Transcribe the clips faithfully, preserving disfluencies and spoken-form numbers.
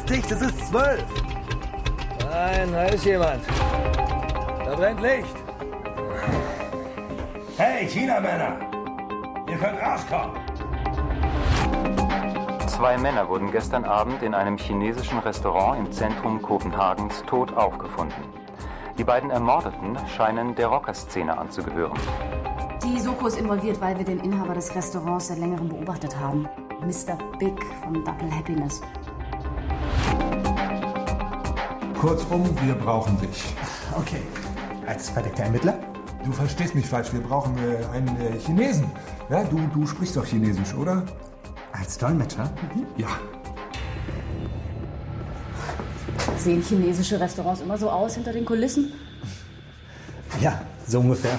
ist dicht, es ist zwölf. Nein, da ist jemand. Da brennt Licht. Hey, China-Männer! Ihr könnt rauskommen! Zwei Männer wurden gestern Abend in einem chinesischen Restaurant im Zentrum Kopenhagens tot aufgefunden. Die beiden Ermordeten scheinen der Rockerszene anzugehören. Die Soko ist involviert, weil wir den Inhaber des Restaurants seit längerem beobachtet haben. Mister Big von Double Happiness. Kurzum, wir brauchen dich. Okay. Als verdeckter Ermittler? Du verstehst mich falsch, wir brauchen äh, einen äh, Chinesen. Ja, du, du sprichst doch Chinesisch, oder? Als Dolmetscher? Mhm. Ja. Sehen chinesische Restaurants immer so aus hinter den Kulissen? Ja, so ungefähr.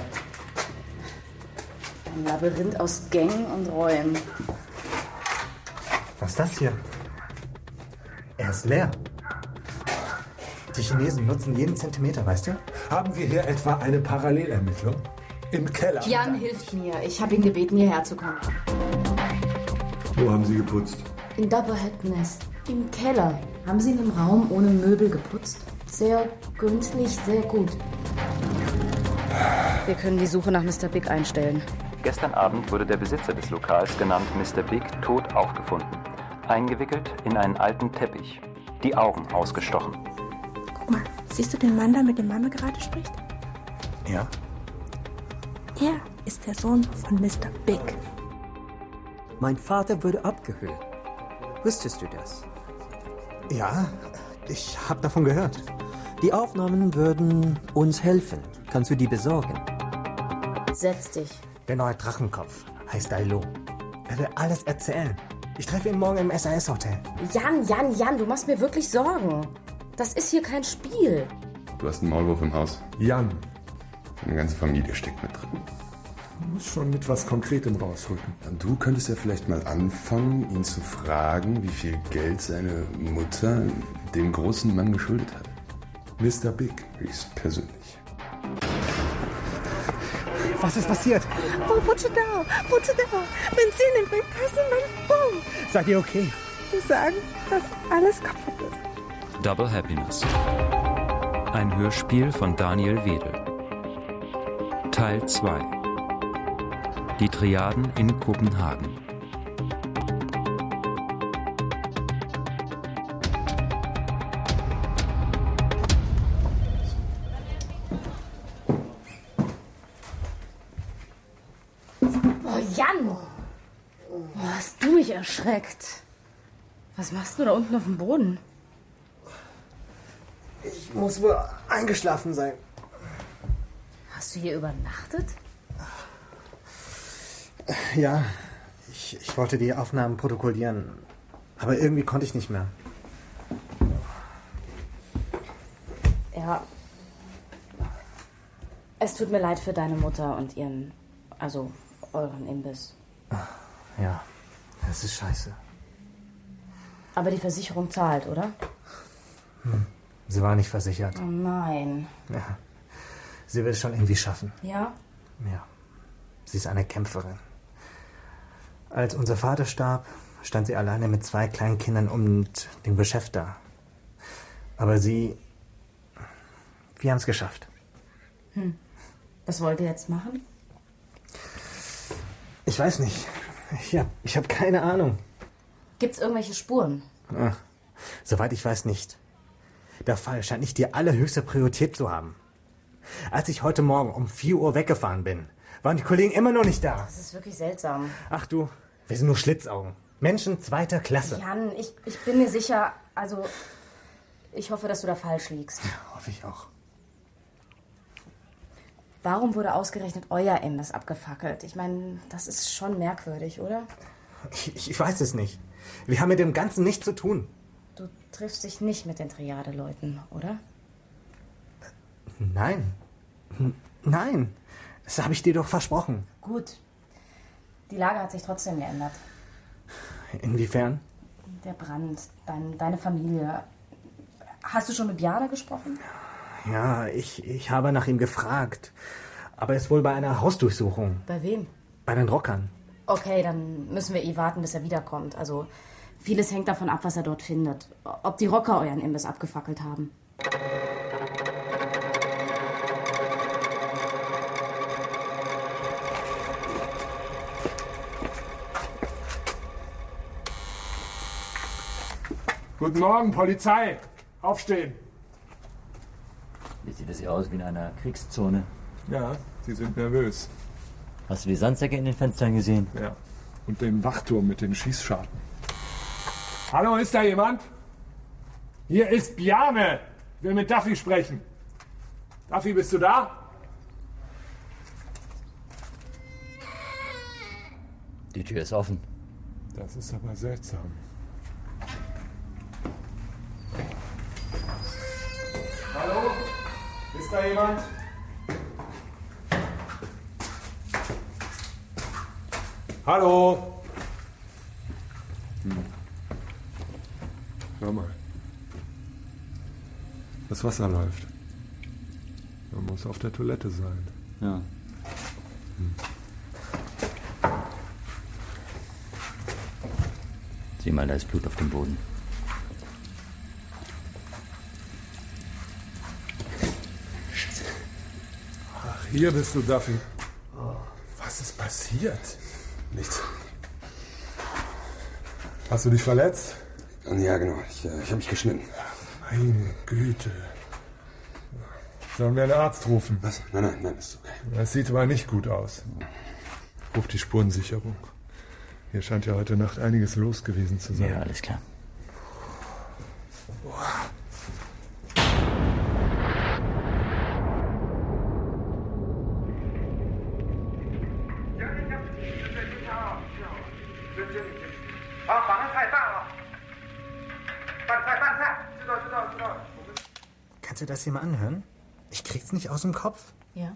Ein Labyrinth aus Gängen und Räumen. Was ist das hier? Er ist leer. Die Chinesen nutzen jeden Zentimeter, weißt du? Haben wir hier etwa eine Parallelermittlung? Im Keller? Jan hilft mir. Ich habe ihn gebeten, hierher zu kommen. Wo haben Sie geputzt? In Double Happiness. Im Keller. Haben Sie in einem Raum ohne Möbel geputzt? Sehr gründlich, sehr gut. Wir können die Suche nach Mister Big einstellen. Gestern Abend wurde der Besitzer des Lokals, genannt Mister Big, tot aufgefunden. Eingewickelt in einen alten Teppich. Die Augen ausgestochen. Guck mal, siehst du den Mann da, mit dem Mama gerade spricht? Ja. Er ist der Sohn von Mister Big. Mein Vater wurde abgehört. Wusstest du das? Ja, ich habe davon gehört. Die Aufnahmen würden uns helfen. Kannst du die besorgen? Setz dich. Der neue Drachenkopf heißt Dailo. Er will alles erzählen. Ich treffe ihn morgen im S A S-Hotel. Jan, Jan, Jan, du machst mir wirklich Sorgen. Das ist hier kein Spiel. Du hast einen Maulwurf im Haus. Jan. Deine ganze Familie steckt mit drin. Du musst schon mit was Konkretem rausrücken. Du könntest ja vielleicht mal anfangen, ihn zu fragen, wie viel Geld seine Mutter dem großen Mann geschuldet hat. Mister Big. Höchstpersönlich. Was ist passiert? Oh, Butche da, Butche da. Benzin im Kassenmann, boom. Seid ihr okay? Die sagen, dass alles kaputt ist. Double Happiness. Ein Hörspiel von Daniel Wedel. Teil zwei. Die Triaden in Kopenhagen. Oh, Jan! Oh, hast du mich erschreckt? Was machst du da unten auf dem Boden? Ich muss wohl eingeschlafen sein. Hast du hier übernachtet? Ja, ich, ich wollte die Aufnahmen protokollieren. Aber irgendwie konnte ich nicht mehr. Ja. Es tut mir leid für deine Mutter und ihren, also euren Imbiss. Ja, das ist scheiße. Aber die Versicherung zahlt, oder? Hm. Sie war nicht versichert. Oh nein. Ja. Sie will es schon irgendwie schaffen. Ja? Ja. Sie ist eine Kämpferin. Als unser Vater starb, stand sie alleine mit zwei kleinen Kindern und dem Geschäft da. Aber sie... Wir haben es geschafft. Hm. Was wollt ihr jetzt machen? Ich weiß nicht. Ich habe ich hab keine Ahnung. Gibt's irgendwelche Spuren? Ach, soweit ich weiß nicht. Der Fall scheint nicht die allerhöchste Priorität zu haben. Als ich heute Morgen um vier Uhr weggefahren bin, waren die Kollegen immer noch nicht da. Das ist wirklich seltsam. Ach du, wir sind nur Schlitzaugen. Menschen zweiter Klasse. Jan, ich, ich bin mir sicher, also ich hoffe, dass du da falsch liegst. Ja, hoffe ich auch. Warum wurde ausgerechnet euer Imbiss abgefackelt? Ich meine, das ist schon merkwürdig, oder? Ich, ich weiß es nicht. Wir haben mit dem Ganzen nichts zu tun. Du triffst dich nicht mit den Triade-Leuten, oder? Nein. Nein. Das habe ich dir doch versprochen. Gut. Die Lage hat sich trotzdem geändert. Inwiefern? Der Brand, dein, deine Familie. Hast du schon mit Bjarne gesprochen? Ja, ich, ich habe nach ihm gefragt. Aber er ist wohl bei einer Hausdurchsuchung. Bei wem? Bei den Rockern. Okay, dann müssen wir eh warten, bis er wiederkommt. Also, Vieles hängt davon ab, was er dort findet. Ob die Rocker euren Imbiss abgefackelt haben. Guten Morgen, Polizei. Aufstehen. Wie sieht es hier aus wie in einer Kriegszone? Ja, Sie sind nervös. Hast du die Sandsäcke in den Fenstern gesehen? Ja. Und den Wachturm mit den Schießscharten. Hallo, ist da jemand? Hier ist Bjarne. Ich will mit Duffy sprechen. Duffy, bist du da? Die Tür ist offen. Das ist aber seltsam. Hallo? Ist da jemand? Hallo? Hm. Hör mal. Das Wasser läuft. Man muss auf der Toilette sein. Ja. Hm. Sieh mal, da ist Blut auf dem Boden. Ach, hier bist du, Duffy. Was ist passiert? Nichts. Hast du dich verletzt? Ja, genau. Ich, äh, ich habe mich geschnitten. Meine Güte. Sollen wir einen Arzt rufen? Was? Nein, nein, nein, ist okay. Das sieht aber nicht gut aus. Ruf die Spurensicherung. Hier scheint ja heute Nacht einiges los gewesen zu sein. Ja, alles klar. Kannst du das hier mal anhören? Ich krieg's nicht aus dem Kopf. Ja.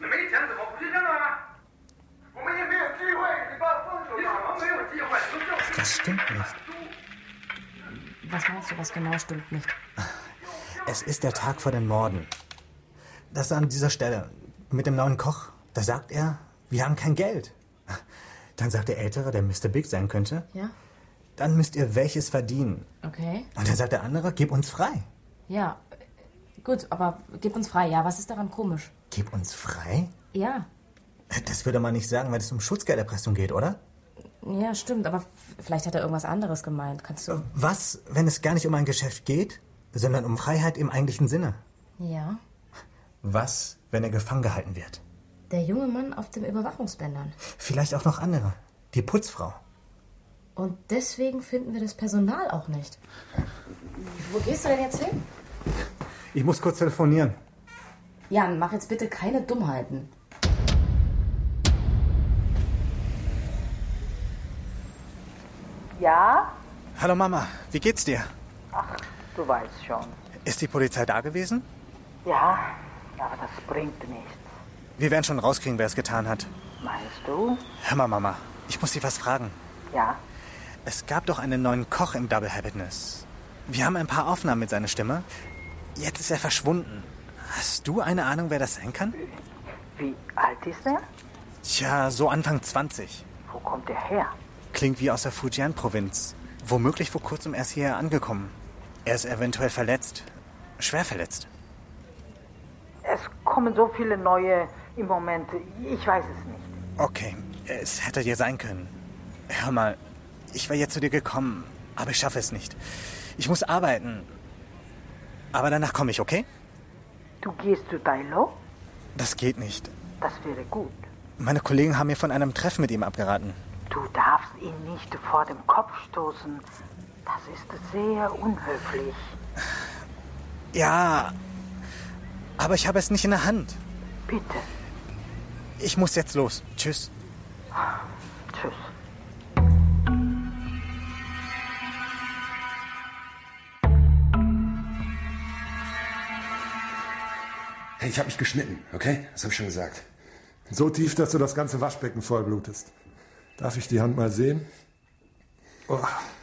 Das stimmt nicht. Was meinst du, was genau stimmt nicht? Es ist der Tag vor den Morden. Das an dieser Stelle. Mit dem neuen Koch. Da sagt er, wir haben kein Geld. Dann sagt der Ältere, der Mister Big sein könnte. Ja. Dann müsst ihr welches verdienen. Okay. Und dann sagt der andere, gib uns frei. Ja. Gut, aber gib uns frei. Ja, was ist daran komisch? Gib uns frei? Ja. Das würde man nicht sagen, weil es um Schutzgelderpressung geht, oder? Ja, stimmt, aber vielleicht hat er irgendwas anderes gemeint. Kannst du... Was, wenn es gar nicht um ein Geschäft geht, sondern um Freiheit im eigentlichen Sinne? Ja. Was, wenn er gefangen gehalten wird? Der junge Mann auf dem Überwachungsbändern. Vielleicht auch noch andere. Die Putzfrau. Und deswegen finden wir das Personal auch nicht. Wo gehst du denn jetzt hin? Ich muss kurz telefonieren. Jan, mach jetzt bitte keine Dummheiten. Ja? Hallo Mama, wie geht's dir? Ach, du weißt schon. Ist die Polizei da gewesen? Ja, aber das bringt nichts. Wir werden schon rauskriegen, wer es getan hat. Meinst du? Hör mal, Mama, ich muss dich was fragen. Ja? Es gab doch einen neuen Koch im Double Happiness. Wir haben ein paar Aufnahmen mit seiner Stimme. Jetzt ist er verschwunden. Hast du eine Ahnung, wer das sein kann? Wie alt ist er? Tja, so Anfang zwanzig. Wo kommt er her? Klingt wie aus der Fujian-Provinz. Womöglich vor kurzem erst hierher angekommen. Er ist eventuell verletzt. Schwer verletzt. Es kommen so viele neue im Moment. Ich weiß es nicht. Okay, es hätte dir sein können. Hör mal, ich wäre jetzt zu dir gekommen, aber ich schaffe es nicht. Ich muss arbeiten. Aber danach komme ich, okay? Du gehst zu Dailo? Das geht nicht. Das wäre gut. Meine Kollegen haben mir von einem Treffen mit ihm abgeraten. Du darfst ihn nicht vor dem Kopf stoßen. Das ist sehr unhöflich. Ja, aber ich habe es nicht in der Hand. Bitte. Ich muss jetzt los. Tschüss. Tschüss. Hey, ich habe mich geschnitten, okay? Das habe ich schon gesagt. So tief, dass du das ganze Waschbecken vollblutest. Darf ich die Hand mal sehen? Oh.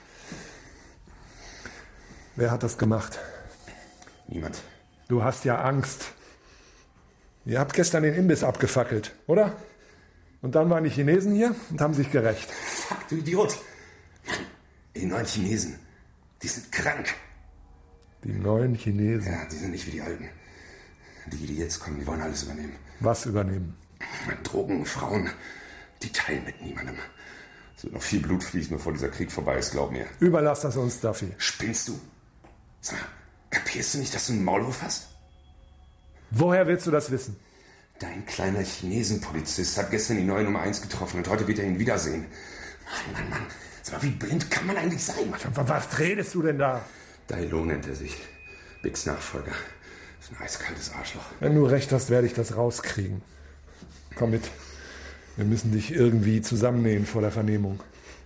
Wer hat das gemacht? Niemand. Du hast ja Angst. Ihr habt gestern den Imbiss abgefackelt, oder? Und dann waren die Chinesen hier und haben sich gerächt. Fuck, du Idiot. Mann, Die neuen Chinesen, die sind krank. Die neuen Chinesen? Ja, die sind nicht wie die alten. Die, die jetzt kommen, die wollen alles übernehmen. Was übernehmen? Drogen, Frauen, die teilen mit niemandem. Es wird noch viel Blut fließen, bevor dieser Krieg vorbei ist, glaub mir. Überlass das uns, Duffy. Spinnst du? Sag mal, kapierst du nicht, dass du einen Maulwurf hast? Woher willst du das wissen? Dein kleiner Chinesenpolizist hat gestern die neue Nummer eins getroffen und heute wird er ihn wiedersehen. Mann, Mann, Mann. Sag mal, wie blind kann man eigentlich sein? Was redest du denn da? Dailo nennt er sich. Biggs Nachfolger. Das ist ein eiskaltes Arschloch. Wenn du recht hast, werde ich das rauskriegen. Komm mit. Wir müssen dich irgendwie zusammennähen vor der Vernehmung.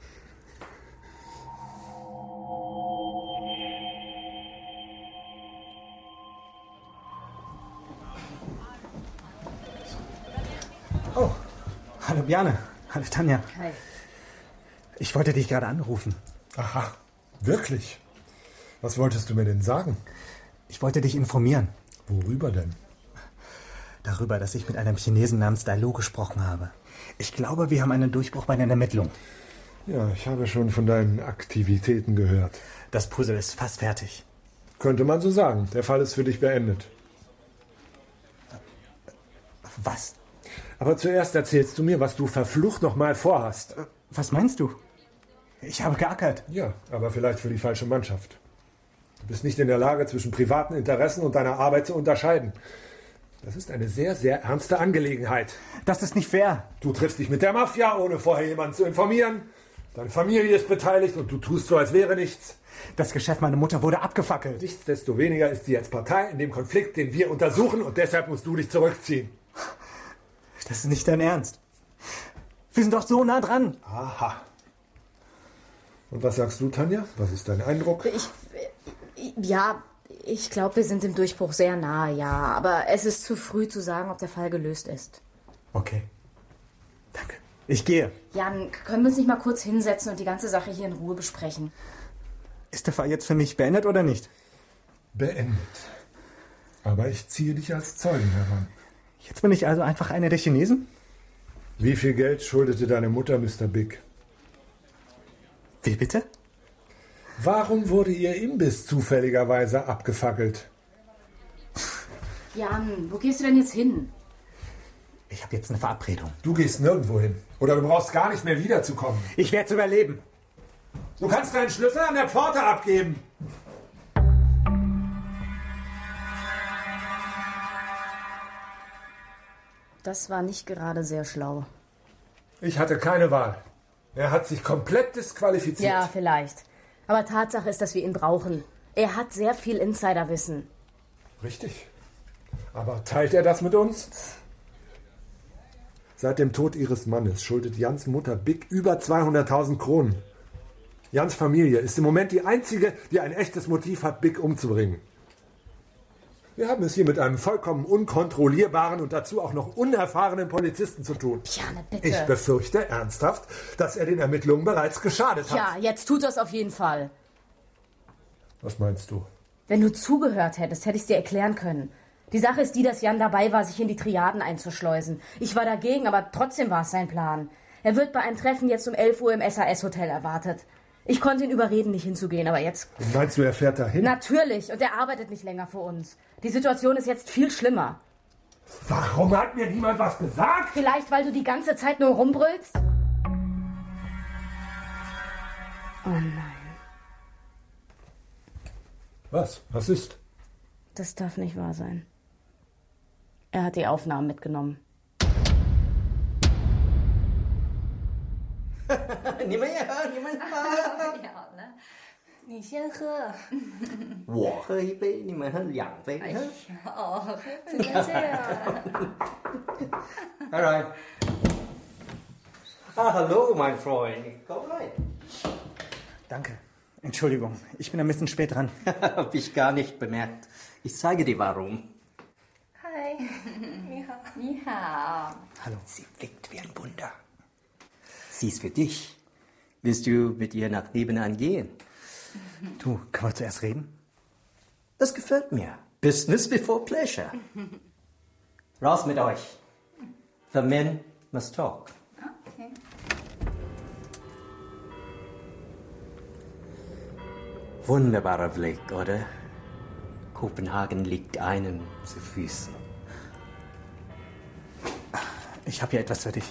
Oh, hallo Bjarne. Hallo Tanja. Hi. Ich wollte dich gerade anrufen. Aha, wirklich? Was wolltest du mir denn sagen? Ich wollte dich informieren. Worüber denn? Darüber, dass ich mit einem Chinesen namens Dailo gesprochen habe. Ich glaube, wir haben einen Durchbruch bei den Ermittlungen. Ja, ich habe schon von deinen Aktivitäten gehört. Das Puzzle ist fast fertig. Könnte man so sagen. Der Fall ist für dich beendet. Was? Aber zuerst erzählst du mir, was du verflucht noch mal vorhast. Was meinst du? Ich habe geackert. Ja, aber vielleicht für die falsche Mannschaft. Du bist nicht in der Lage, zwischen privaten Interessen und deiner Arbeit zu unterscheiden. Das ist eine sehr, sehr ernste Angelegenheit. Das ist nicht fair. Du triffst dich mit der Mafia, ohne vorher jemanden zu informieren. Deine Familie ist beteiligt und du tust so, als wäre nichts. Das Geschäft meiner Mutter wurde abgefackelt. Nichtsdestoweniger ist sie jetzt Partei in dem Konflikt, den wir untersuchen, und deshalb musst du dich zurückziehen. Das ist nicht dein Ernst. Wir sind doch so nah dran. Aha. Und was sagst du, Tanja? Was ist dein Eindruck? Ich, ja, ich glaube, wir sind dem Durchbruch sehr nahe, ja. Aber es ist zu früh zu sagen, ob der Fall gelöst ist. Okay. Danke. Ich gehe. Jan, können wir uns nicht mal kurz hinsetzen und die ganze Sache hier in Ruhe besprechen? Ist der Fall jetzt für mich beendet oder nicht? Beendet. Aber ich ziehe dich als Zeugen heran. Jetzt bin ich also einfach einer der Chinesen? Wie viel Geld schuldete deine Mutter Mister Big? Wie bitte? Warum wurde ihr Imbiss zufälligerweise abgefackelt? Jan, wo gehst du denn jetzt hin? Ich habe jetzt eine Verabredung. Du gehst nirgendwo hin. Oder du brauchst gar nicht mehr wiederzukommen. Ich werde es überleben. Du kannst deinen Schlüssel an der Pforte abgeben. Das war nicht gerade sehr schlau. Ich hatte keine Wahl. Er hat sich komplett disqualifiziert. Ja, vielleicht. Aber Tatsache ist, dass wir ihn brauchen. Er hat sehr viel Insiderwissen. Richtig. Aber teilt er das mit uns? Seit dem Tod ihres Mannes schuldet Jans Mutter Big über zweihunderttausend Kronen. Jans Familie ist im Moment die einzige, die ein echtes Motiv hat, Big umzubringen. Wir haben es hier mit einem vollkommen unkontrollierbaren und dazu auch noch unerfahrenen Polizisten zu tun. Bjarne, bitte. Ich befürchte ernsthaft, dass er den Ermittlungen bereits geschadet hat. Ja, jetzt tut das auf jeden Fall. Was meinst du? Wenn du zugehört hättest, hätte ich es dir erklären können. Die Sache ist die, dass Jan dabei war, sich in die Triaden einzuschleusen. Ich war dagegen, aber trotzdem war es sein Plan. Er wird bei einem Treffen jetzt um elf Uhr im S A S-Hotel erwartet. Ich konnte ihn überreden, nicht hinzugehen, aber jetzt... Meinst du, er fährt dahin? Natürlich, und er arbeitet nicht länger für uns. Die Situation ist jetzt viel schlimmer. Warum hat mir niemand was gesagt? Vielleicht, weil du die ganze Zeit nur rumbrüllst? Oh nein. Was? Was ist? Das darf nicht wahr sein. Er hat die Aufnahmen mitgenommen. 你们也喝，你们喝。 你先喝。 我喝一杯，你们喝两杯。 哎呀，哦，怎么这样 ？All right. Ah, hallo, mein Freund. Komm rein. Danke. Entschuldigung, ich bin ein bisschen spät dran. Hab ich gar nicht bemerkt. Ich zeige dir warum. Hi. 你好。你好。 Hallo. Sie winkt wie ein Wunder. Sie ist für dich. Willst du mit ihr nach nebenan gehen? Du, können wir zuerst reden? Das gefällt mir. Business before pleasure. Raus mit euch. The men must talk. Okay. Wunderbarer Blick, oder? Kopenhagen liegt einem zu Füßen. Ich habe hier etwas für dich.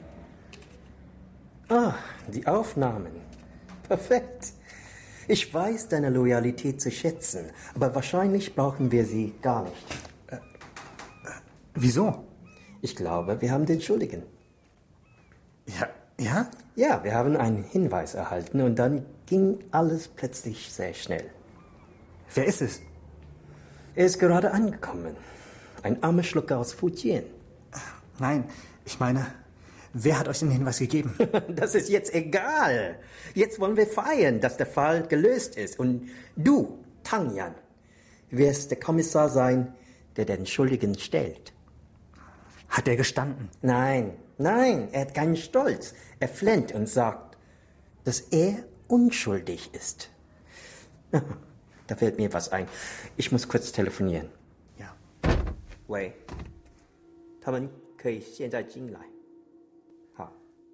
Ah, die Aufnahmen. Perfekt. Ich weiß deine Loyalität zu schätzen, aber wahrscheinlich brauchen wir sie gar nicht. Äh, äh, wieso? Ich glaube, wir haben den Schuldigen. Ja, ja? Ja, wir haben einen Hinweis erhalten und dann ging alles plötzlich sehr schnell. Wer ist es? Er ist gerade angekommen. Ein armer Schlucker aus Fujian. Nein, ich meine, wer hat euch den Hinweis gegeben? Das ist jetzt egal. Jetzt wollen wir feiern, dass der Fall gelöst ist. Und du, Tang Yan, wirst der Kommissar sein, der den Schuldigen stellt. Hat er gestanden? Nein, nein, er hat keinen Stolz. Er flennt und sagt, dass er unschuldig ist. Da fällt mir was ein. Ich muss kurz telefonieren. Ja. Wei. 他们可以现在进来. Ha.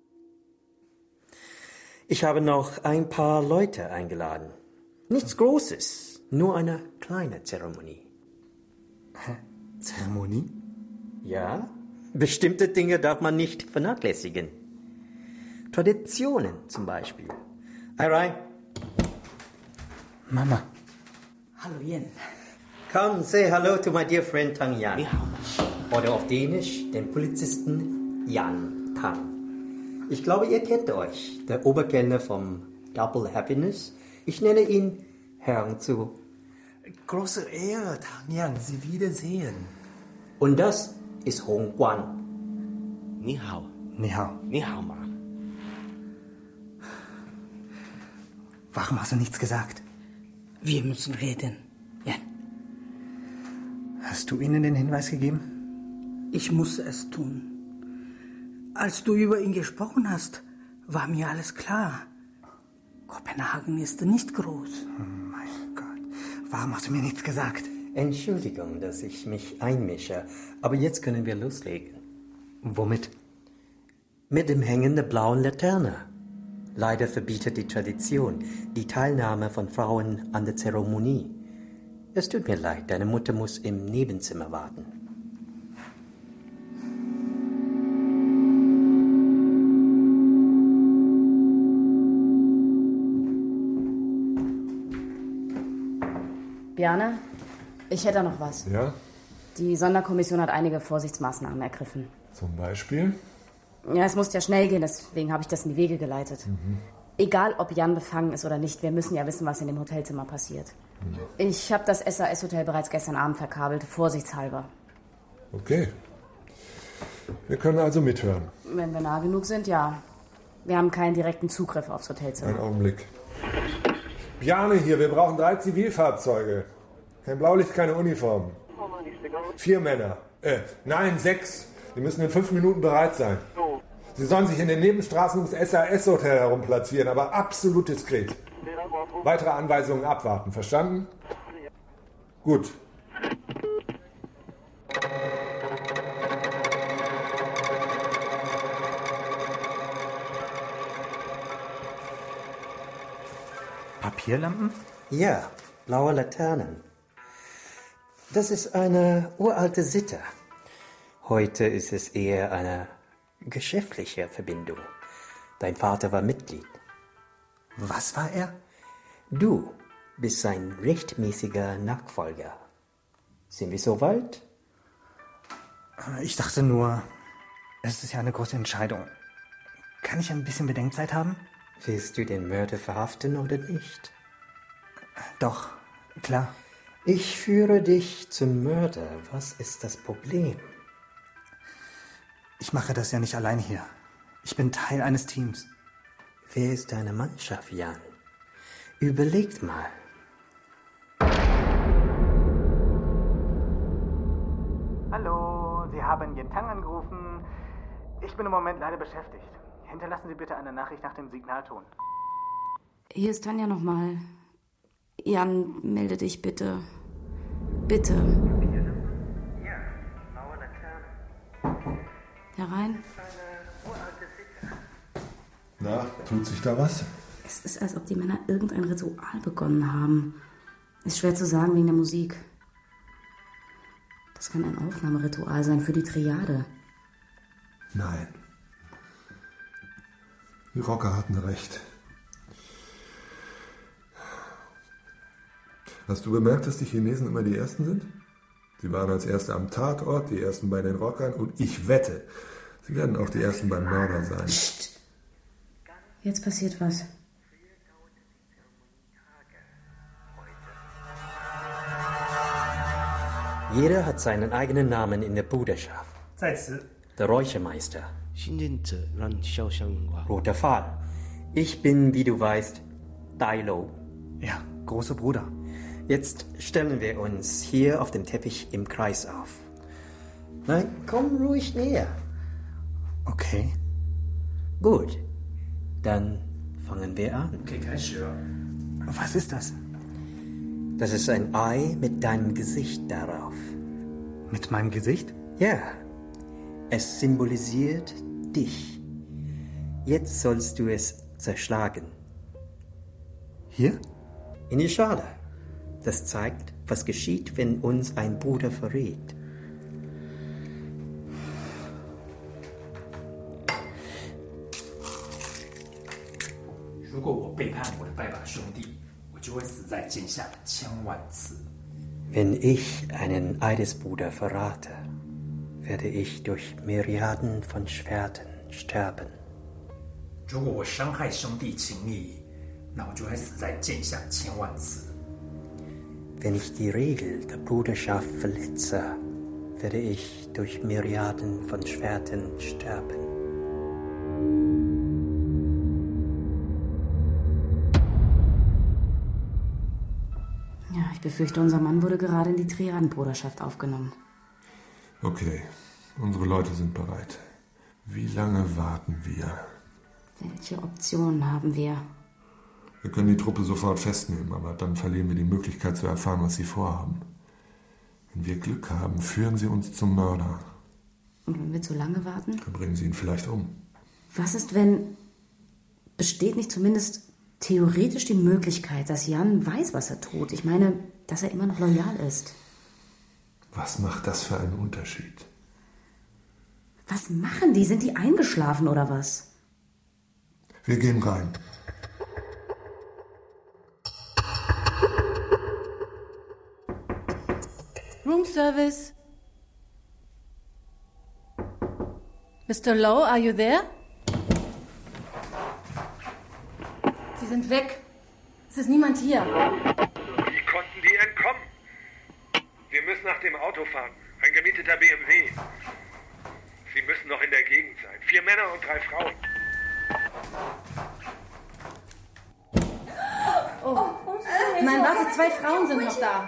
Ich habe noch ein paar Leute eingeladen. Nichts Großes, nur eine kleine Zeremonie. Zeremonie? Ja, bestimmte Dinge darf man nicht vernachlässigen. Traditionen zum Beispiel. Herein. Mama. Hallo Yen. Come, say hello to my dear friend Tang Yan. Oder auf Dänisch den Polizisten Jan Tang. Ich glaube, ihr kennt euch. Der Oberkellner vom Double Happiness. Ich nenne ihn Herrn zu. Große Ehre, Tang Yan, Sie wiedersehen. Und das ist Hong Guan. Ni hao. Ni hao. Ni hao, Ma. Warum hast du nichts gesagt? Wir müssen reden. Ja. Hast du ihnen den Hinweis gegeben? Ich musste es tun. Als du über ihn gesprochen hast, war mir alles klar. Kopenhagen ist nicht groß. Oh mein Gott. Warum hast du mir nichts gesagt? Entschuldigung, dass ich mich einmische, aber jetzt können wir loslegen. Womit? Mit dem Hängen der blauen Laterne. Leider verbietet die Tradition die Teilnahme von Frauen an der Zeremonie. Es tut mir leid, deine Mutter muss im Nebenzimmer warten. Bjarne, ich hätte noch was. Ja? Die Sonderkommission hat einige Vorsichtsmaßnahmen ergriffen. Zum Beispiel? Ja, es muss ja schnell gehen, deswegen habe ich das in die Wege geleitet. Mhm. Egal, ob Jan befangen ist oder nicht, wir müssen ja wissen, was in dem Hotelzimmer passiert. Mhm. Ich habe das S A S-Hotel bereits gestern Abend verkabelt, vorsichtshalber. Okay. Wir können also mithören. Wenn wir nah genug sind, ja. Wir haben keinen direkten Zugriff aufs Hotelzimmer. Einen Augenblick. Bjarne hier, wir brauchen drei Zivilfahrzeuge. Kein Blaulicht, keine Uniform. Vier Männer. Äh, nein, sechs. Die müssen in fünf Minuten bereit sein. Sie sollen sich in den Nebenstraßen ums S A S-Hotel herumplatzieren, aber absolut diskret. Weitere Anweisungen abwarten, verstanden? Gut. Papierlampen? Ja, blaue Laternen. Das ist eine uralte Sitte. Heute ist es eher eine geschäftliche Verbindung. Dein Vater war Mitglied. Was war er? Du bist sein rechtmäßiger Nachfolger. Sind wir soweit? Ich dachte nur, es ist ja eine große Entscheidung. Kann ich ein bisschen Bedenkzeit haben? Willst du den Mörder verhaften oder nicht? Doch, klar. Ich führe dich zum Mörder. Was ist das Problem? Ich mache das ja nicht allein hier. Ich bin Teil eines Teams. Wer ist deine Mannschaft, Jan? Überlegt mal. Hallo, Sie haben Yen Tang angerufen. Ich bin im Moment leider beschäftigt. Hinterlassen Sie bitte eine Nachricht nach dem Signalton. Hier ist Tanja nochmal. Jan, melde dich bitte. Bitte. Ja, blaue Laterne. Herein. Na, tut sich da was? Es ist, als ob die Männer irgendein Ritual begonnen haben. Ist schwer zu sagen wegen der Musik. Das kann ein Aufnahmeritual sein für die Triade. Nein. Die Rocker hatten recht. Hast du bemerkt, dass die Chinesen immer die Ersten sind? Sie waren als Erste am Tatort, die Ersten bei den Rockern und ich wette, sie werden auch die Ersten beim Mörder sein. Psst. Jetzt passiert was. Jeder hat seinen eigenen Namen in der Bruderschaft. Der Räuchermeister. Roter Pfahl. Ich bin, wie du weißt, Dai Lo. Ja, großer Bruder. Jetzt stellen wir uns hier auf dem Teppich im Kreis auf. Nein, komm ruhig näher. Okay. Gut. Dann fangen wir an. Okay, was ist das? Das ist ein Ei mit deinem Gesicht darauf. Mit meinem Gesicht? Ja. Es symbolisiert dich. Jetzt sollst du es zerschlagen. Hier? In die Schale. Das zeigt, was geschieht, wenn uns ein Bruder verrät. Wenn ich einen Eidesbruder verrate, werde ich durch Myriaden von Schwertern sterben. Wenn ich die Regel der Bruderschaft verletze, werde ich durch Myriaden von Schwertern sterben. Ja, ich befürchte, unser Mann wurde gerade in die Triadenbruderschaft aufgenommen. Okay, unsere Leute sind bereit. Wie lange warten wir? Welche Optionen haben wir? Wir können die Truppe sofort festnehmen, aber dann verlieren wir die Möglichkeit zu erfahren, was sie vorhaben. Wenn wir Glück haben, führen sie uns zum Mörder. Und wenn wir zu lange warten? Dann bringen sie ihn vielleicht um. Was ist, wenn... Besteht nicht zumindest theoretisch die Möglichkeit, dass Jan weiß, was er tut? Ich meine, dass er immer noch loyal ist. Was macht das für einen Unterschied? Was machen die? Sind die eingeschlafen oder was? Wir gehen rein. Room service. Mister Lowe, are you there? Sie sind weg. Es ist niemand hier. Wie konnten die entkommen? Wir müssen nach dem Auto fahren. Ein gemieteter B M W. Sie müssen noch in der Gegend sein. Vier Männer und drei Frauen. Oh. Nein, warte, zwei Frauen sind noch da.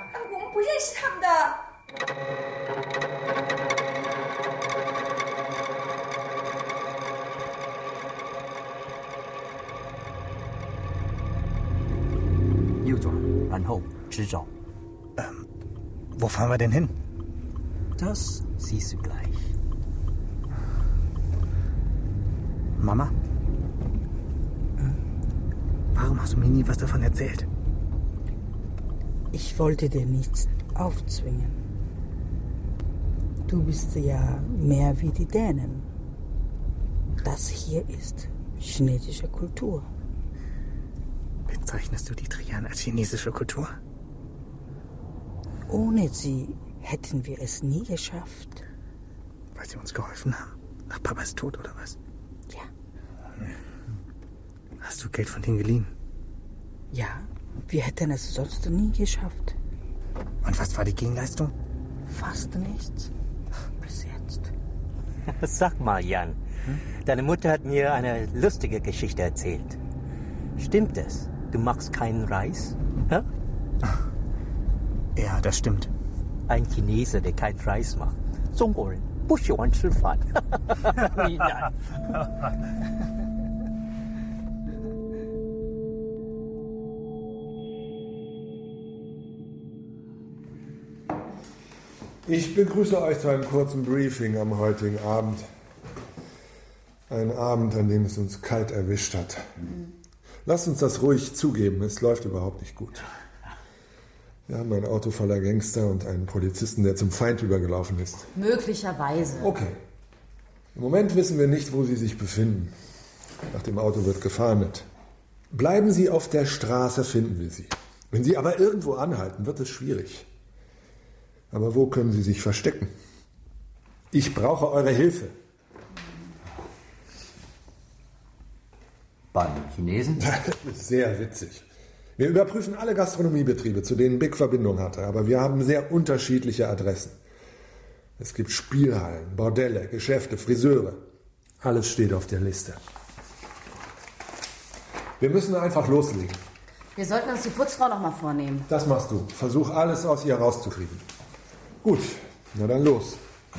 Ähm, wo fahren wir denn hin? Das siehst du gleich. Mama? Warum hast du mir nie was davon erzählt? Ich wollte dir nichts aufzwingen. Du bist ja mehr wie die Dänen. Das hier ist chinesische Kultur. Bezeichnest du die Triaden als chinesische Kultur? Ohne sie hätten wir es nie geschafft. Weil sie uns geholfen haben? Nach Papas Tod oder was? Ja. Hast du Geld von denen geliehen? Ja, wir hätten es sonst nie geschafft. Und was war die Gegenleistung? Fast nichts. Bis jetzt. Sag mal, Jan. Hm? Deine Mutter hat mir eine lustige Geschichte erzählt. Stimmt es? Du magst keinen Reis? Hä? Ja, das stimmt. Ein Chinese, der keinen Reis macht. 中国人不喜欢吃饭. Ich begrüße euch zu einem kurzen Briefing am heutigen Abend. Ein Abend, an dem es uns kalt erwischt hat. Lasst uns das ruhig zugeben, es läuft überhaupt nicht gut. Wir haben ein Auto voller Gangster und einen Polizisten, der zum Feind übergelaufen ist. Möglicherweise. Okay. Im Moment wissen wir nicht, wo Sie sich befinden. Nach dem Auto wird gefahndet. Bleiben Sie auf der Straße, finden wir Sie. Wenn Sie aber irgendwo anhalten, wird es schwierig. Aber wo können Sie sich verstecken? Ich brauche eure Hilfe. Beim Chinesen? Sehr witzig. Wir überprüfen alle Gastronomiebetriebe, zu denen Big Verbindung hatte, aber wir haben sehr unterschiedliche Adressen. Es gibt Spielhallen, Bordelle, Geschäfte, Friseure. Alles steht auf der Liste. Wir müssen einfach loslegen. Wir sollten uns die Putzfrau noch mal vornehmen. Das machst du. Versuch alles aus ihr rauszukriegen. Gut, na dann los.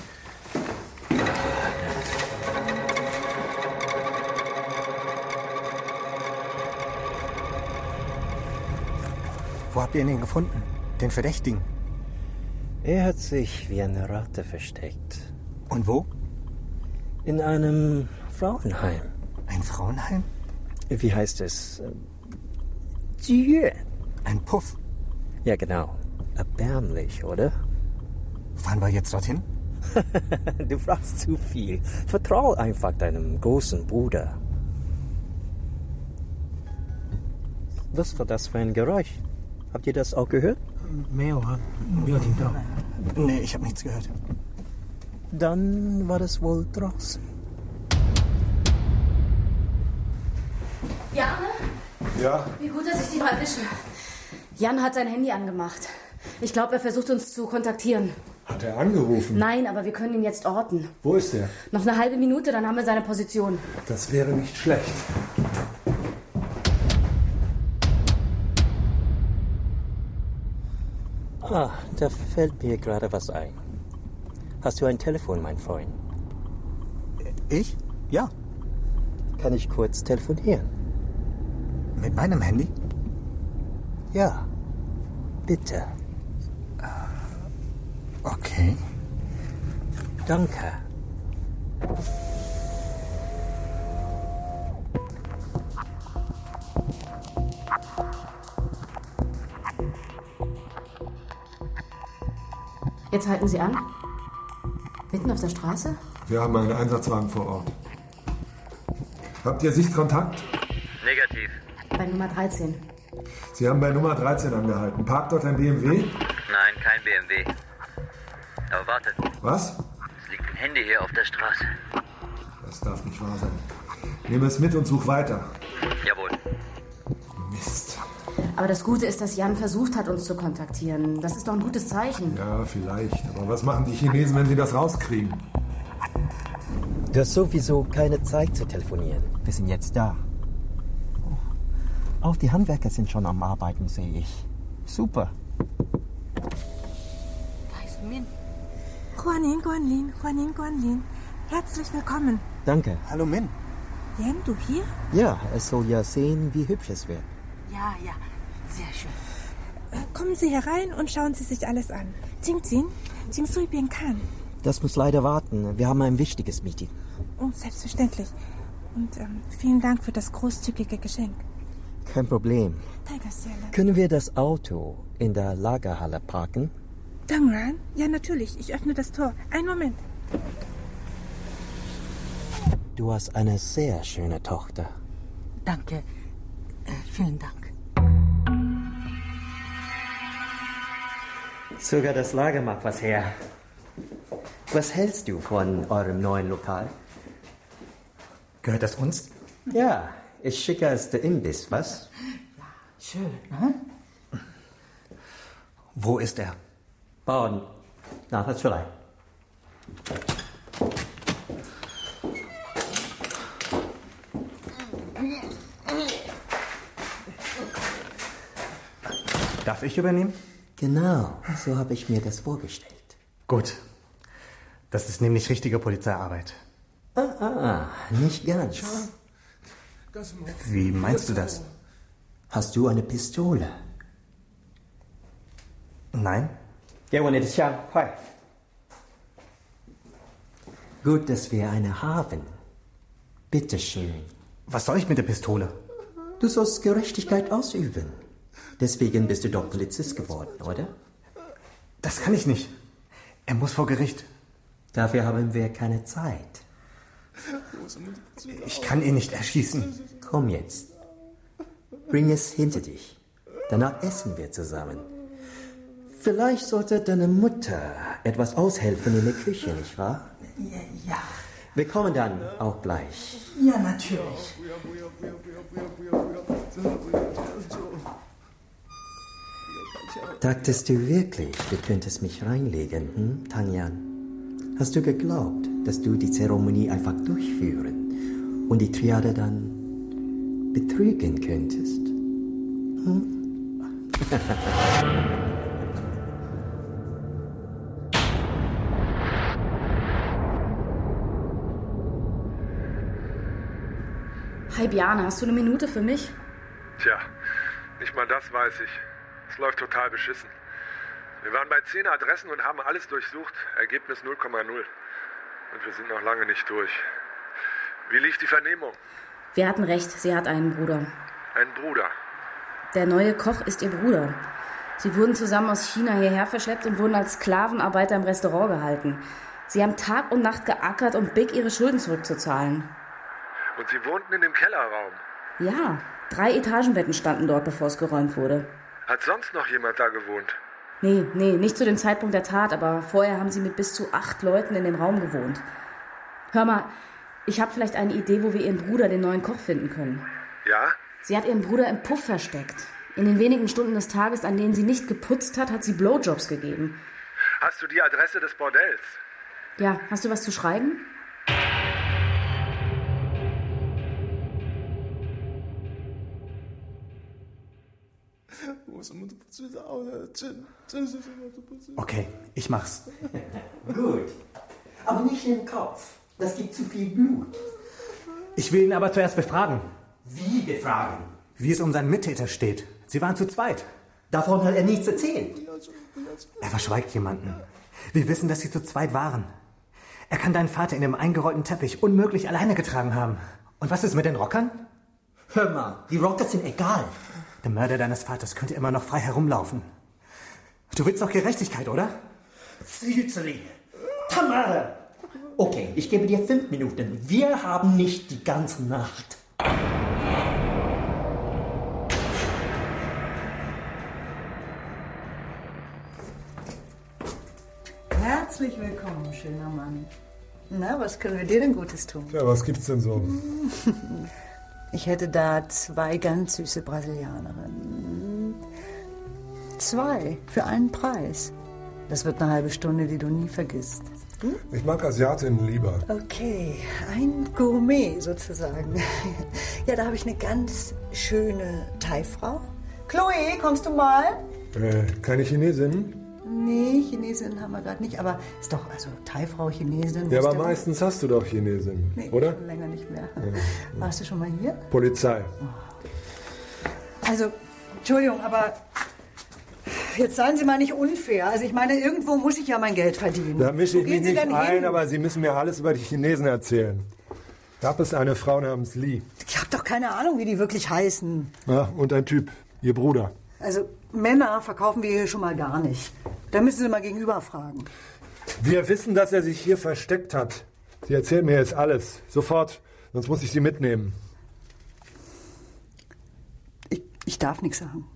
Wo habt ihr ihn denn gefunden? Den Verdächtigen? Er hat sich wie eine Ratte versteckt. Und wo? In einem Frauenheim. Ein Frauenheim? Wie heißt es? Dieu. Ein Puff? Ja, genau. Erbärmlich, oder? Fahren wir jetzt dorthin? Du fragst zu viel. Vertrau einfach deinem großen Bruder. Was war das für ein Geräusch? Habt ihr das auch gehört? Nee, ich habe nichts gehört. Dann war es wohl draußen. Jan? Ja? Wie gut, dass ich Sie noch erwische. Jan hat sein Handy angemacht. Ich glaube, er versucht uns zu kontaktieren. Hat er angerufen? Nein, aber wir können ihn jetzt orten. Wo ist er? Noch eine halbe Minute, dann haben wir seine Position. Das wäre nicht schlecht. Ah, da fällt mir gerade was ein. Hast du ein Telefon, mein Freund? Ich? Ja. Kann ich kurz telefonieren? Mit meinem Handy? Ja. Bitte. Okay. Danke. Jetzt halten Sie an. Mitten auf der Straße? Wir haben einen Einsatzwagen vor Ort. Habt ihr Sichtkontakt? Negativ. Bei Nummer dreizehn. Sie haben bei Nummer dreizehn angehalten. Parkt dort ein B M W? Nein, kein B M W. Aber warte. Was? Es liegt ein Handy hier auf der Straße. Das darf nicht wahr sein. Nehme es mit und such weiter. Jawohl. Mist. Aber das Gute ist, dass Jan versucht hat, uns zu kontaktieren. Das ist doch ein gutes Zeichen. Ja, vielleicht. Aber was machen die Chinesen, wenn sie das rauskriegen? Du hast sowieso keine Zeit zu telefonieren. Wir sind jetzt da. Auch die Handwerker sind schon am Arbeiten, sehe ich. Super. Da ist Min. Juanin Guanlin, Juanin Guanlin. Herzlich willkommen. Danke. Hallo Min. Jan, du hier? Ja, es soll ja sehen, wie hübsch es wird. Ja, ja. Sehr schön. Kommen Sie herein und schauen Sie sich alles an. Jingzin, Jingsui Bien Kan. Das muss leider warten. Wir haben ein wichtiges Meeting. Oh, selbstverständlich. Und ähm, vielen Dank für das großzügige Geschenk. Kein Problem. Tigerstelle. Können wir das Auto in der Lagerhalle parken? Dangran? Ja, natürlich. Ich öffne das Tor. Einen Moment. Du hast eine sehr schöne Tochter. Danke. Äh, vielen Dank. Sogar das Lager macht was her. Was hältst du von eurem neuen Lokal? Gehört das uns? Ja, ist schicker als der Imbiss, was? Schön, ne? Wo ist er? Bauen. Nach der Schulei. Darf ich übernehmen? Genau, so habe ich mir das vorgestellt. Gut. Das ist nämlich richtige Polizeiarbeit. Ah, ah, nicht ganz. Wie meinst du das? Hast du eine Pistole? Nein. Gut, dass wir eine haben. Bitteschön. Was soll ich mit der Pistole? Du sollst Gerechtigkeit ausüben. Deswegen bist du doch Polizist geworden, oder? Das kann ich nicht. Er muss vor Gericht. Dafür haben wir keine Zeit. Ich kann ihn nicht erschießen. Komm jetzt. Bring es hinter dich. Danach essen wir zusammen. Vielleicht sollte deine Mutter etwas aushelfen in der Küche, nicht wahr? Ja, ja. Wir kommen dann auch gleich. Ja, natürlich. Dachtest du wirklich, du könntest mich reinlegen, hm, Tang Yan? Hast du geglaubt, dass du die Zeremonie einfach durchführen und die Triade dann betrügen könntest? Hm? Hi Bjarne, hast du eine Minute für mich? Tja, nicht mal das weiß ich. Es läuft total beschissen. Wir waren bei zehn Adressen und haben alles durchsucht. Ergebnis null Komma null. Und wir sind noch lange nicht durch. Wie lief die Vernehmung? Wir hatten recht, sie hat einen Bruder. Einen Bruder? Der neue Koch ist ihr Bruder. Sie wurden zusammen aus China hierher verschleppt und wurden als Sklavenarbeiter im Restaurant gehalten. Sie haben Tag und Nacht geackert, um Big ihre Schulden zurückzuzahlen. Und sie wohnten in dem Kellerraum? Ja, drei Etagenbetten standen dort, bevor es geräumt wurde. Hat sonst noch jemand da gewohnt? Nee, nee, nicht zu dem Zeitpunkt der Tat, aber vorher haben sie mit bis zu acht Leuten in dem Raum gewohnt. Hör mal, ich habe vielleicht eine Idee, wo wir ihren Bruder, den neuen Koch, finden können. Ja? Sie hat ihren Bruder im Puff versteckt. In den wenigen Stunden des Tages, an denen sie nicht geputzt hat, hat sie Blowjobs gegeben. Hast du die Adresse des Bordells? Ja, hast du was zu schreiben? Okay, ich mach's. Gut. Aber nicht im Kopf. Das gibt zu viel Blut. Ich will ihn aber zuerst befragen. Wie befragen? Wie es um seinen Mittäter steht. Sie waren zu zweit. Davon hat er nichts erzählt. Er verschweigt jemanden. Wir wissen, dass sie zu zweit waren. Er kann deinen Vater in dem eingerollten Teppich unmöglich alleine getragen haben. Und was ist mit den Rockern? Hör mal, die Rocker sind egal. Der Mörder deines Vaters könnte immer noch frei herumlaufen. Du willst doch Gerechtigkeit, oder? Süßeli. Tamara. Okay, ich gebe dir fünf Minuten. Wir haben nicht die ganze Nacht. Herzlich willkommen, schöner Mann. Na, was können wir dir denn Gutes tun? Ja, was gibt's denn so? Ich hätte da zwei ganz süße Brasilianerinnen. Zwei für einen Preis. Das wird eine halbe Stunde, die du nie vergisst. Hm? Ich mag Asiatinnen lieber. Okay, ein Gourmet sozusagen. Ja, da habe ich eine ganz schöne Thai-Frau. Chloe, kommst du mal? Äh, keine Chinesin? Nee, Chinesin haben wir gerade nicht, aber ist doch, also Thai-Frau, Chinesin. Ja, aber meistens hast du doch Chinesin, nee, oder? Schon länger nicht mehr. Ja. Warst du schon mal hier? Polizei. Also, Entschuldigung, aber jetzt seien Sie mal nicht unfair. Also ich meine, irgendwo muss ich ja mein Geld verdienen. Da mische ich Wo mich gehen Sie nicht denn ein, hin? aber Sie müssen mir alles über die Chinesen erzählen. Gab es eine Frau namens Li? Ich habe doch keine Ahnung, wie die wirklich heißen. Ja, und ein Typ, Ihr Bruder. Also Männer verkaufen wir hier schon mal gar nicht. Da müssen Sie mal gegenüber fragen. Wir wissen, dass er sich hier versteckt hat. Sie erzählen mir jetzt alles. Sofort, sonst muss ich Sie mitnehmen. Ich, ich darf nichts sagen.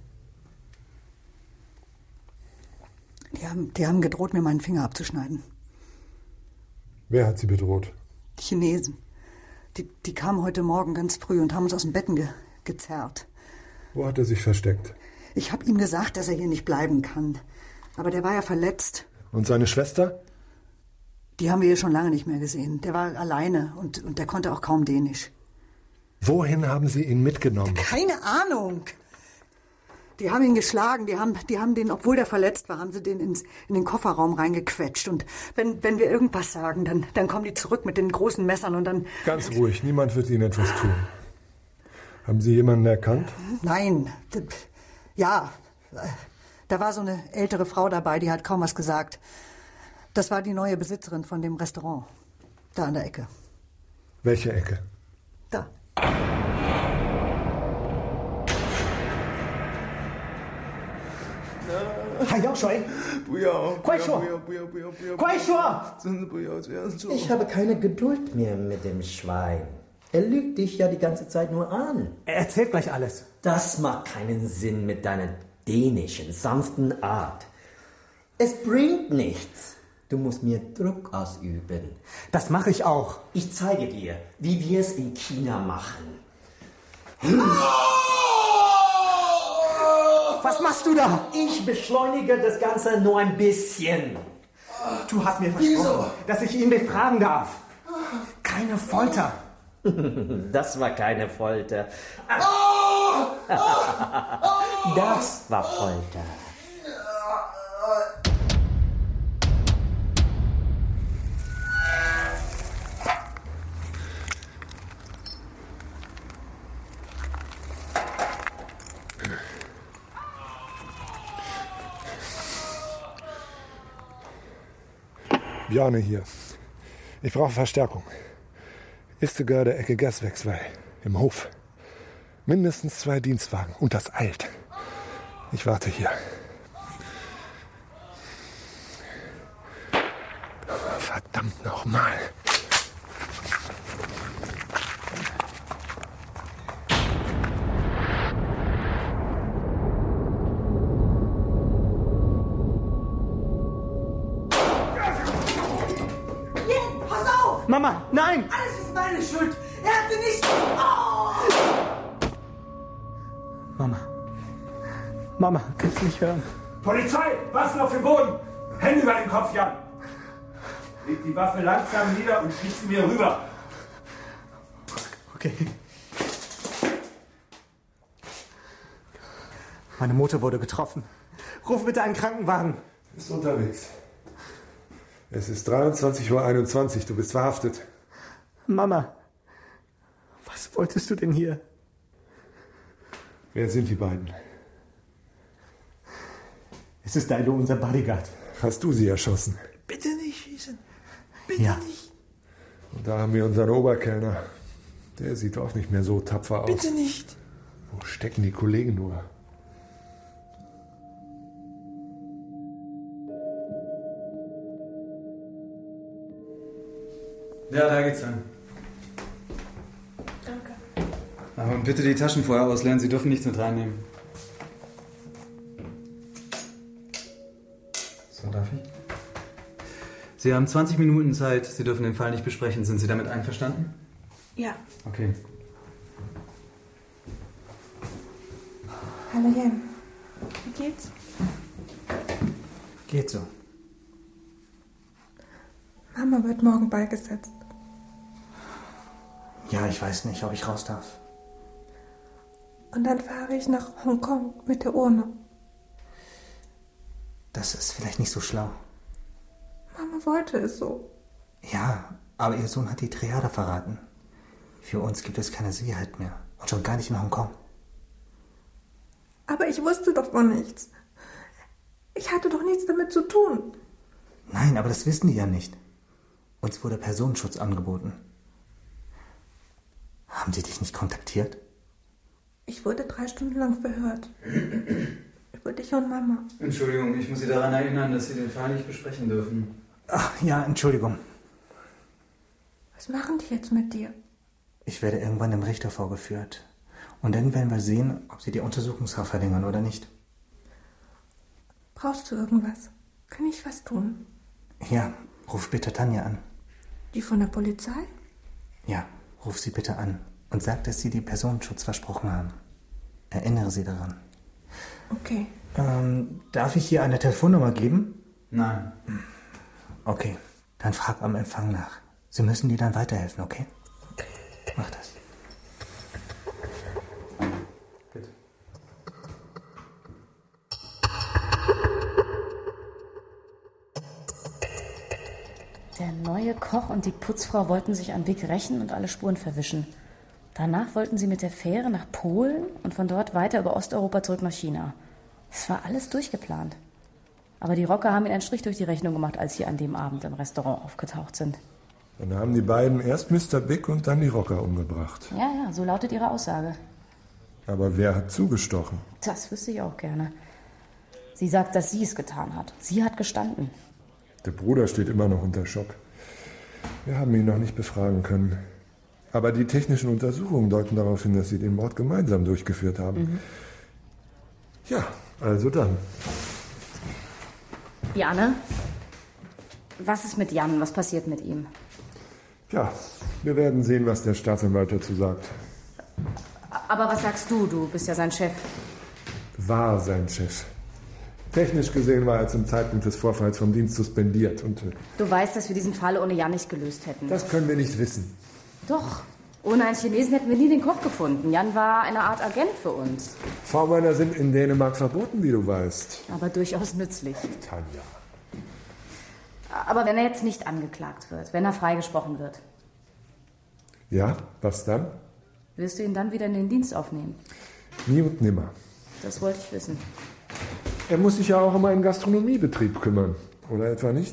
Die haben, die haben gedroht, mir meinen Finger abzuschneiden. Wer hat Sie bedroht? Die Chinesen. Die, die kamen heute Morgen ganz früh und haben uns aus dem Betten ge, gezerrt. Wo hat er sich versteckt? Ich habe ihm gesagt, dass er hier nicht bleiben kann. Aber der war ja verletzt. Und seine Schwester? Die haben wir hier schon lange nicht mehr gesehen. Der war alleine und, und der konnte auch kaum Dänisch. Wohin haben Sie ihn mitgenommen? Keine Ahnung. Die haben ihn geschlagen, die haben, die haben den, obwohl der verletzt war, haben sie den ins, in den Kofferraum reingequetscht. Und wenn, wenn wir irgendwas sagen, dann, dann kommen die zurück mit den großen Messern und dann... Ganz ruhig, niemand wird Ihnen etwas tun. Haben Sie jemanden erkannt? Nein, ja, da war so eine ältere Frau dabei, die hat kaum was gesagt. Das war die neue Besitzerin von dem Restaurant, da an der Ecke. Welche Ecke? Da. Ich habe keine Geduld mehr mit dem Schwein. Er lügt dich ja die ganze Zeit nur an. Er erzählt gleich alles. Das macht keinen Sinn mit deiner dänischen, sanften Art. Es bringt nichts. Du musst mir Druck ausüben. Das mache ich auch. Ich zeige dir, wie wir es in China machen. Was machst du da? Ich beschleunige das Ganze nur ein bisschen. Du hast mir versprochen, Wieso? dass ich ihn befragen darf. Keine Folter. Das war keine Folter. Das war Folter. Bjarne hier. Ich brauche Verstärkung. Istegörde Ecke Gaswechsel im Hof. Mindestens zwei Dienstwagen und das eilt. Ich warte hier. Verdammt nochmal. Mama, nein! Alles ist meine Schuld! Er hatte nicht... Oh! Mama. Mama, kannst du mich hören? Polizei! Waffen auf den Boden! Hände über den Kopf, Jan! Leg die Waffe langsam nieder und schieb sie mir rüber. Okay. Meine Mutter wurde getroffen. Ruf bitte einen Krankenwagen. Ist unterwegs. Es ist dreiundzwanzig Uhr einundzwanzig, du bist verhaftet. Mama, was wolltest du denn hier? Wer sind die beiden? Es ist Daido, unser Bodyguard. Hast du sie erschossen? Bitte nicht schießen. Bitte ja. nicht. Und da haben wir unseren Oberkellner. Der sieht auch nicht mehr so tapfer aus. Bitte nicht. Wo stecken die Kollegen nur? Ja, da geht's lang. Danke. Aber bitte die Taschen vorher ausleeren, Sie dürfen nichts mit reinnehmen. So, darf ich? Sie haben zwanzig Minuten Zeit, Sie dürfen den Fall nicht besprechen. Sind Sie damit einverstanden? Ja. Okay. Hallo Jan. Wie geht's? Geht so. Mama wird morgen beigesetzt. Ja, ich weiß nicht, ob ich raus darf. Und dann fahre ich nach Hongkong mit der Urne. Das ist vielleicht nicht so schlau. Mama wollte es so. Ja, aber ihr Sohn hat die Triade verraten. Für uns gibt es keine Sicherheit mehr. Und schon gar nicht in Hongkong. Aber ich wusste doch von nichts. Ich hatte doch nichts damit zu tun. Nein, aber das wissen die ja nicht. Uns wurde Personenschutz angeboten. Haben sie dich nicht kontaktiert? Ich wurde drei Stunden lang verhört. Über dich und Mama. Entschuldigung, ich muss Sie daran erinnern, dass Sie den Fall nicht besprechen dürfen. Ach, ja, Entschuldigung. Was machen die jetzt mit dir? Ich werde irgendwann dem Richter vorgeführt. Und dann werden wir sehen, ob sie die Untersuchungshaft verlängern oder nicht. Brauchst du irgendwas? Kann ich was tun? Ja, ruf bitte Tanja an. Die von der Polizei? Ja, ruf sie bitte an und sag, dass sie die Personenschutz versprochen haben. Erinnere sie daran. Okay. Ähm, darf ich hier eine Telefonnummer geben? Nein. Okay, dann frag am Empfang nach. Sie müssen dir dann weiterhelfen, okay? Okay. Mach das. Bitte. Der neue Koch und die Putzfrau wollten sich an Big rächen und alle Spuren verwischen. Danach wollten sie mit der Fähre nach Polen und von dort weiter über Osteuropa zurück nach China. Es war alles durchgeplant. Aber die Rocker haben ihnen einen Strich durch die Rechnung gemacht, als sie an dem Abend im Restaurant aufgetaucht sind. Dann haben die beiden erst Mister Big und dann die Rocker umgebracht. Ja, ja, so lautet ihre Aussage. Aber wer hat zugestochen? Das wüsste ich auch gerne. Sie sagt, dass sie es getan hat. Sie hat gestanden. Der Bruder steht immer noch unter Schock. Wir haben ihn noch nicht befragen können. Aber die technischen Untersuchungen deuten darauf hin, dass sie den Mord gemeinsam durchgeführt haben. Mhm. Ja, also dann. Janne? Was ist mit Jan? Was passiert mit ihm? Ja, wir werden sehen, was der Staatsanwalt dazu sagt. Aber was sagst du? Du bist ja sein Chef. War sein Chef. Technisch gesehen war er zum Zeitpunkt des Vorfalls vom Dienst suspendiert. Und äh, Du weißt, dass wir diesen Fall ohne Jan nicht gelöst hätten. das können wir nicht wissen. Doch. Ohne einen Chinesen hätten wir nie den Koch gefunden. Jan war eine Art Agent für uns. V-Männer sind in Dänemark verboten, wie du weißt. Aber durchaus nützlich. Tanja. Aber wenn er jetzt nicht angeklagt wird, wenn er freigesprochen wird, Ja, was dann? wirst du ihn dann wieder in den Dienst aufnehmen? Nie und nimmer. Das wollte ich wissen. Er muss sich ja auch um einen Gastronomiebetrieb kümmern. Oder etwa nicht?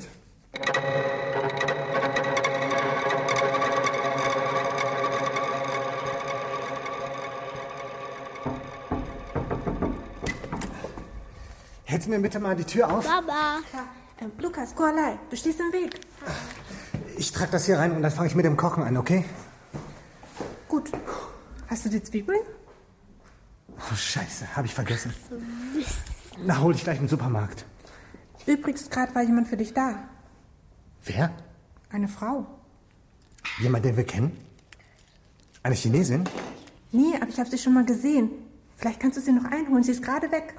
Hältst mir bitte mal die Tür auf? Baba. Ähm, Lukas, Gualai, du stehst im Weg. Ich trage das hier rein und dann fange ich mit dem Kochen an, okay? Gut. Hast du die Zwiebeln? Oh, Scheiße, habe ich vergessen. Na, hol ich gleich im Supermarkt. Übrigens, gerade war jemand für dich da. Wer? Eine Frau. Jemand, den wir kennen? Eine Chinesin? Nee, aber ich habe sie schon mal gesehen. Vielleicht kannst du sie noch einholen. Sie ist gerade weg.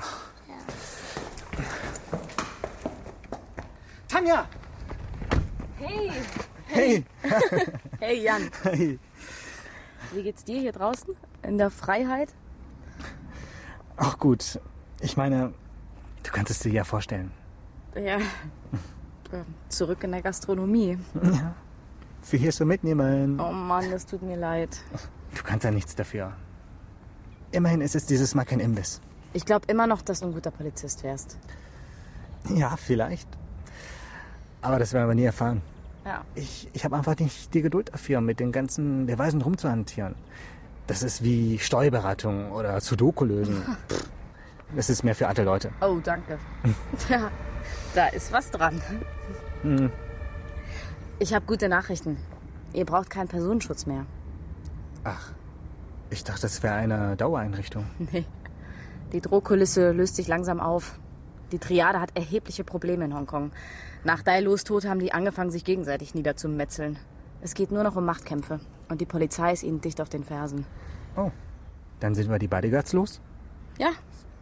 Tanja! Hey! Hey! Hey, Jan. Hey. Wie geht's dir hier draußen? In der Freiheit? Ach gut, ich meine, du kannst es dir ja vorstellen. Ja. Zurück in der Gastronomie. Ja. Für hier so mitnehmen. Oh Mann, das tut mir leid. Du kannst ja nichts dafür. Immerhin ist es dieses Mal kein Imbiss. Ich glaube immer noch, dass du ein guter Polizist wärst. Ja, vielleicht. Aber das werden wir nie erfahren. Ja. Ich, ich habe einfach nicht die Geduld dafür, mit den ganzen Beweisen rumzuhantieren. Das ist wie Steuerberatung oder Sudoku lösen. Das ist mehr für alte Leute. Oh, danke. Ja, da ist was dran. Hm. Ich habe gute Nachrichten. Ihr braucht keinen Personenschutz mehr. Ach, ich dachte, das wäre eine Dauereinrichtung. Nee. Die Drohkulisse löst sich langsam auf. Die Triade hat erhebliche Probleme in Hongkong. Nach Dai Los Tod haben die angefangen, sich gegenseitig niederzumetzeln. Es geht nur noch um Machtkämpfe. Und die Polizei ist ihnen dicht auf den Fersen. Oh, dann sind wir die Bodyguards los? Ja.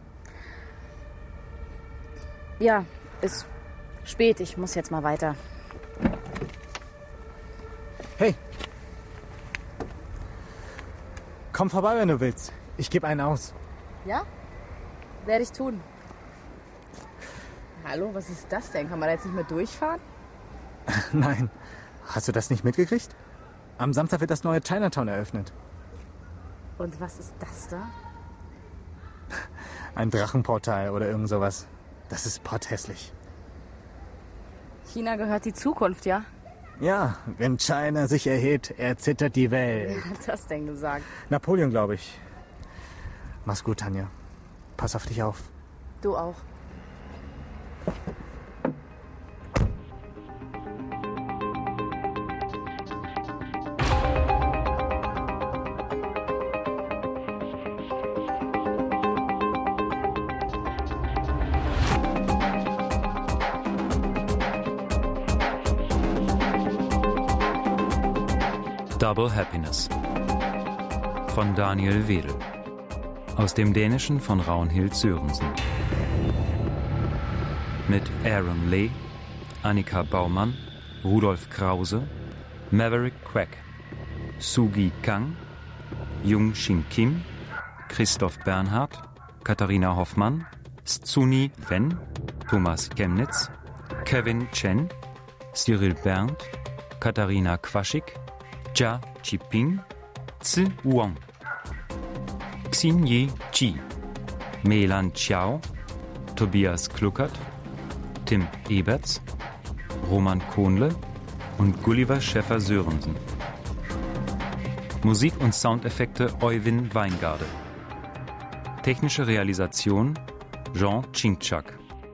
Ja, ist spät. Ich muss jetzt mal weiter. Hey. Komm vorbei, wenn du willst. Ich gebe einen aus. Ja? Werde ich tun. Hallo, was ist das denn? Kann man da jetzt nicht mehr durchfahren? Nein. Hast du das nicht mitgekriegt? Am Samstag wird das neue Chinatown eröffnet. Und was ist das da? Ein Drachenportal oder irgend sowas. Das ist potthässlich. China gehört die Zukunft, ja? Ja, wenn China sich erhebt, erzittert die Welt. Wer hat das denn gesagt? Napoleon, glaube ich. Mach's gut, Tanja. Pass auf dich auf. Du auch. Double Happiness von Daniel Wedel. Aus dem Dänischen von Raunhild Sörensen. Mit Aaron Lee, Annika Baumann, Rudolf Krause, Maverick Quack, Sugi Kang, Jung Shin Kim, Christoph Bernhard, Katharina Hoffmann, Tsuni Wen, Thomas Chemnitz, Kevin Chen, Cyril Berndt, Katharina Quaschik, Jia Chiping, Zi Wong, Xinyi Ji, Melan Chiao, Tobias Kluckert, Tim Eberts, Roman Kohnle und Gulliver Schäffer-Sörensen. Musik und Soundeffekte Euwin Weingarde. Technische Realisation Jean Chingchak.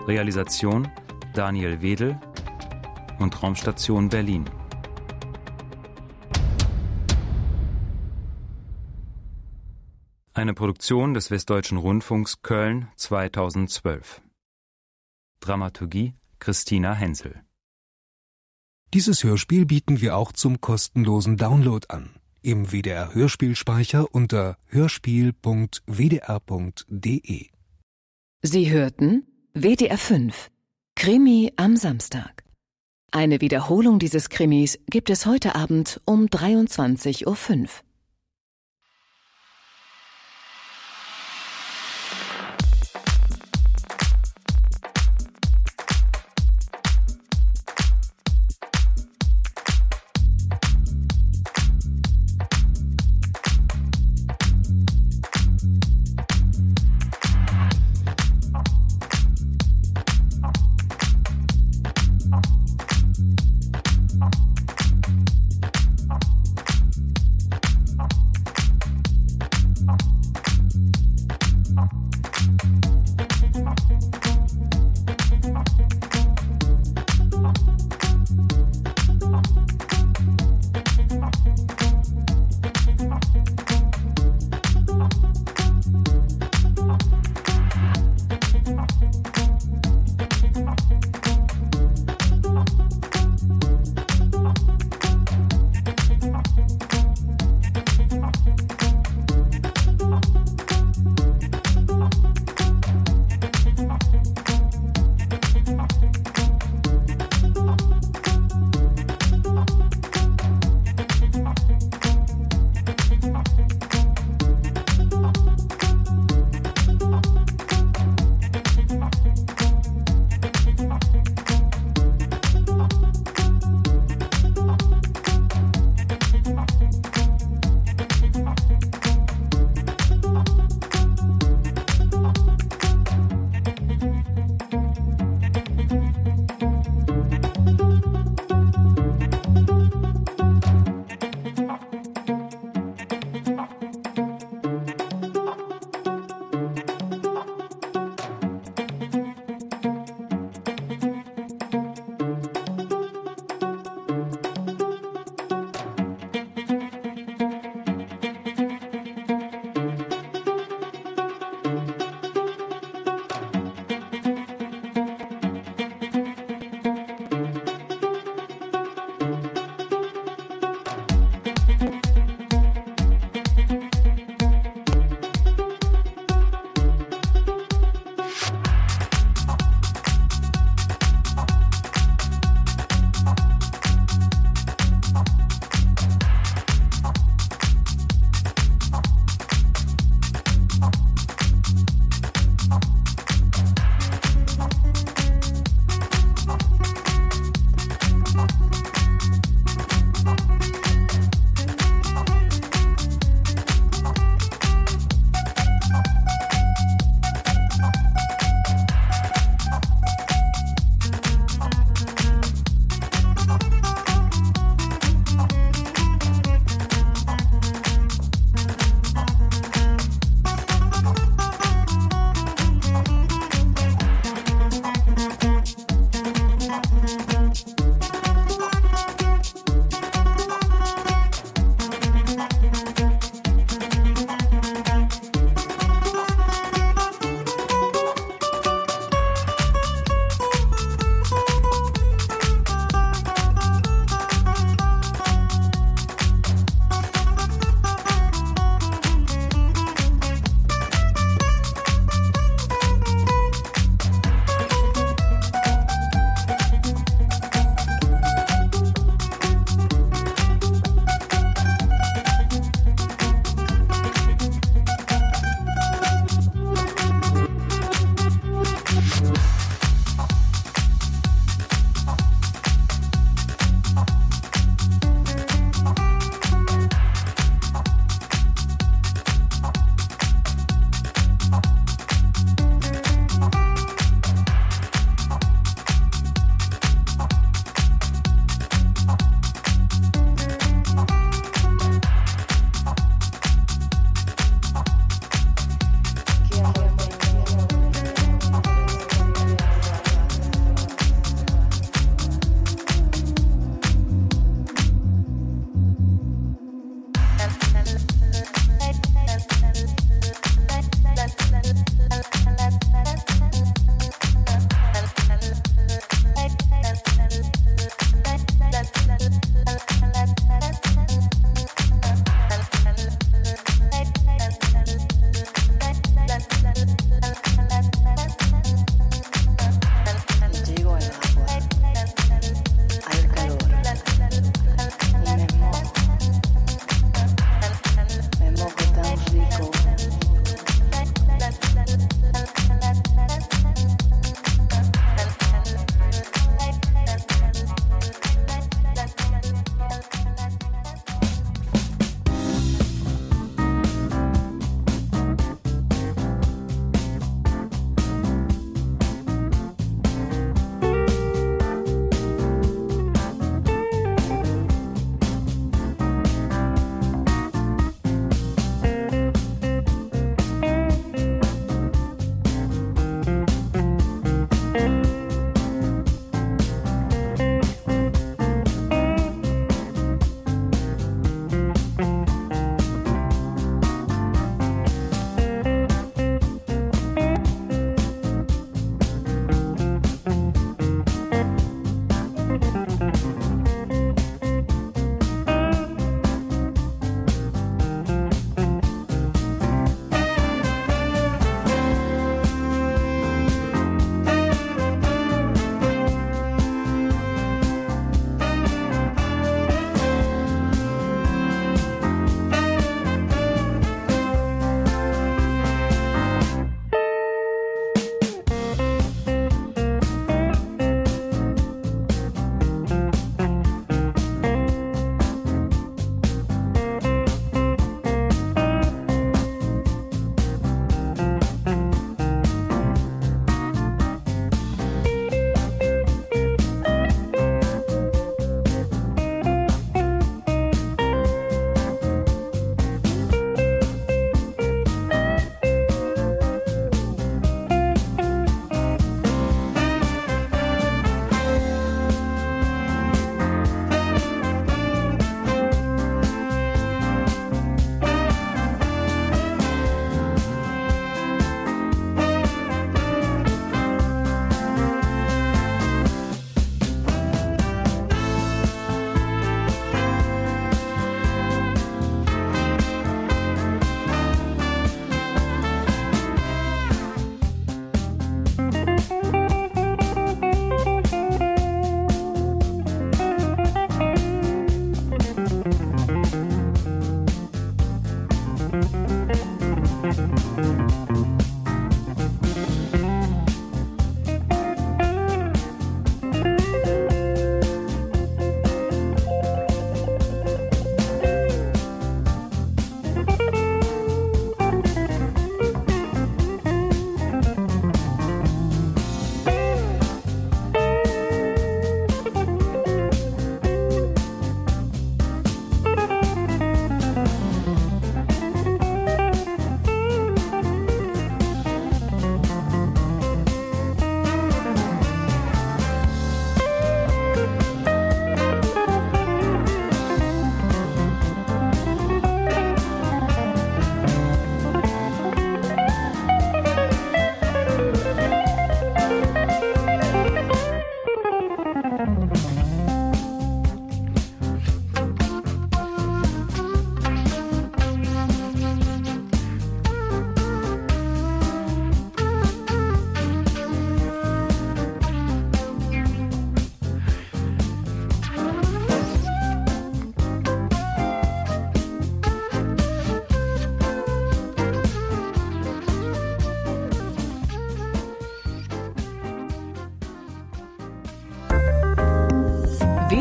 Realisation Daniel Wedel und Raumstation Berlin. Eine Produktion des Westdeutschen Rundfunks Köln zweitausendzwölf. Dramaturgie Christina Hensel. Dieses Hörspiel bieten wir auch zum kostenlosen Download an. Im W D R Hörspielspeicher unter hörspiel punkt w d r punkt d e. Sie hörten W D R fünf Krimi am Samstag. Eine Wiederholung dieses Krimis gibt es heute Abend um dreiundzwanzig Uhr fünf.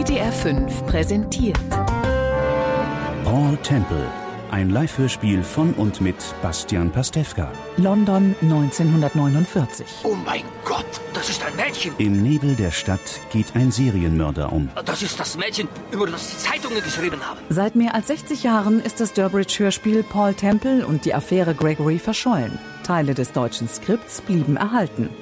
W D R fünf präsentiert Paul Temple, ein Live-Hörspiel von und mit Bastian Pastewka. London neunzehnhundertneunundvierzig. Oh mein Gott, das ist ein Mädchen. Im Nebel der Stadt geht ein Serienmörder um. Das ist das Mädchen, über das die Zeitungen geschrieben haben. Seit mehr als sechzig Jahren ist das Durbridge-Hörspiel Paul Temple und die Affäre Gregory verschollen. Teile des deutschen Skripts blieben erhalten.